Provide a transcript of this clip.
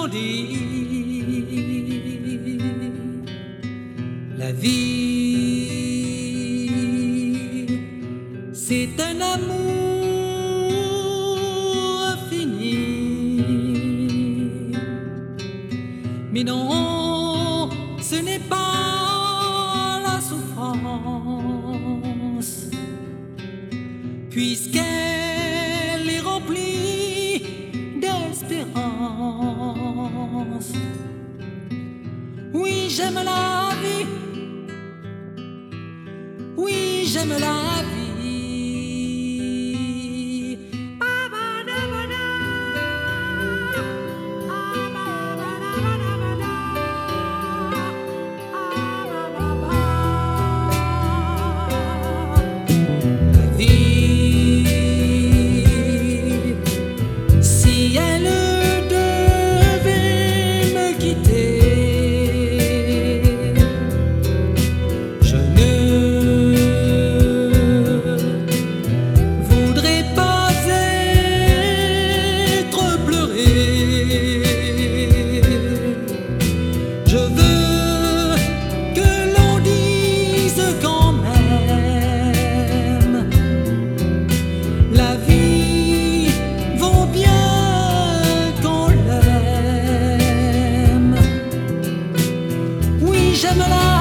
dit. La vie, c'est un amour infini. Mais non, ce n'est pas la souffrance, puisqu'elle est remplie d'espérance. Oui, j'aime la vie. Oui, j'aime la vie. La vie, si elle devait me quitter, je ne voudrais pas être pleuré. Je veux que l'on dise quand même, la vie vaut bien qu'on l'aime. Oui, j'aime la